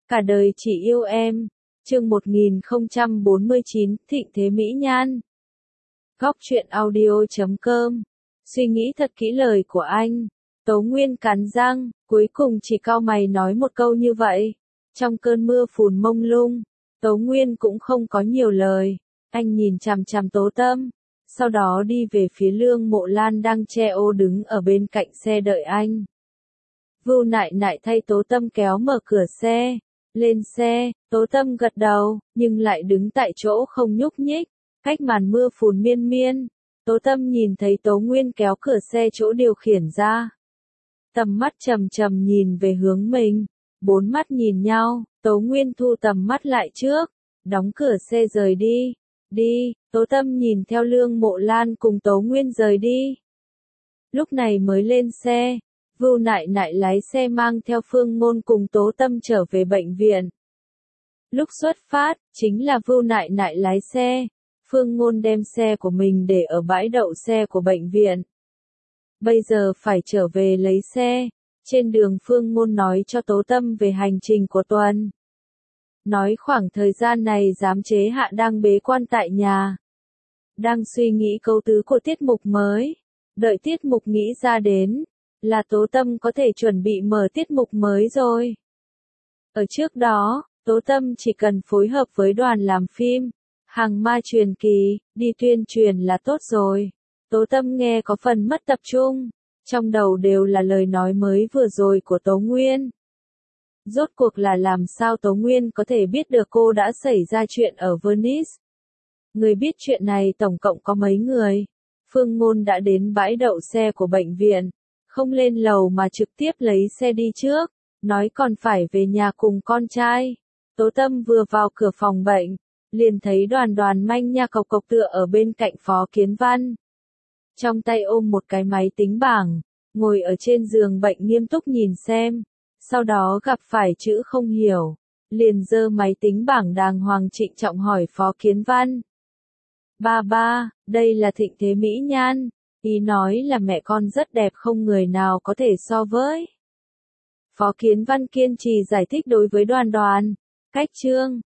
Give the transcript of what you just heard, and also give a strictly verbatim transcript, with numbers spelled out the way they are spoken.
Cả đời chỉ yêu em. Chương một nghìn không trăm bốn mươi chín, Thịnh thế mỹ nhan. Góc truyện audio chấm com. Suy nghĩ thật kỹ lời của anh. Tố Nguyên cắn răng, cuối cùng chỉ cau mày nói một câu như vậy. Trong cơn mưa phùn mông lung, Tố Nguyên cũng không có nhiều lời. Anh nhìn chằm chằm Tố Tâm, sau đó đi về phía Lương Mộ Lan đang che ô đứng ở bên cạnh xe đợi anh. Vưu Nại Nại thay Tố Tâm kéo mở cửa xe. Lên xe, Tố Tâm gật đầu, nhưng lại đứng tại chỗ không nhúc nhích. Cách màn mưa phùn miên miên, Tố Tâm nhìn thấy Tố Nguyên kéo cửa xe chỗ điều khiển ra. Tầm mắt trầm trầm nhìn về hướng mình, bốn mắt nhìn nhau, Tố Nguyên thu tầm mắt lại trước, đóng cửa xe rời đi. Đi, Tố Tâm nhìn theo Lương Mộ Lan cùng Tố Nguyên rời đi. Lúc này mới lên xe, Vưu Nại Nại lái xe mang theo Phương Ngôn cùng Tố Tâm trở về bệnh viện. Lúc xuất phát, chính là Vưu Nại Nại lái xe, Phương Ngôn đem xe của mình để ở bãi đậu xe của bệnh viện. Bây giờ phải trở về lấy xe, trên đường Phương Ngôn nói cho Tố Tâm về hành trình của tuần. Nói khoảng thời gian này giám chế Hạ đang bế quan tại nhà. Đang suy nghĩ câu tứ của tiết mục mới, đợi tiết mục nghĩ ra đến, là Tố Tâm có thể chuẩn bị mở tiết mục mới rồi. Ở trước đó, Tố Tâm chỉ cần phối hợp với đoàn làm phim, Hàng Ma Truyền Kỳ, đi tuyên truyền là tốt rồi. Tố Tâm nghe có phần mất tập trung, trong đầu đều là lời nói mới vừa rồi của Tố Nguyên. Rốt cuộc là làm sao Tố Nguyên có thể biết được cô đã xảy ra chuyện ở Venice? Người biết chuyện này tổng cộng có mấy người? Phương Ngôn đã đến bãi đậu xe của bệnh viện, không lên lầu mà trực tiếp lấy xe đi trước, nói còn phải về nhà cùng con trai. Tố Tâm vừa vào cửa phòng bệnh, liền thấy Đoàn Đoàn manh nha cộc cộc tựa ở bên cạnh Phó Kiến Văn. Trong tay ôm một cái máy tính bảng, ngồi ở trên giường bệnh nghiêm túc nhìn xem, sau đó gặp phải chữ không hiểu, liền giơ máy tính bảng đàng hoàng trịnh trọng hỏi Phó Kiến Văn. Ba ba, đây là thịnh thế mỹ nhan, ý nói là mẹ con rất đẹp không người nào có thể so với. Phó Kiến Văn kiên trì giải thích đối với Đoàn Đoàn, cách chương,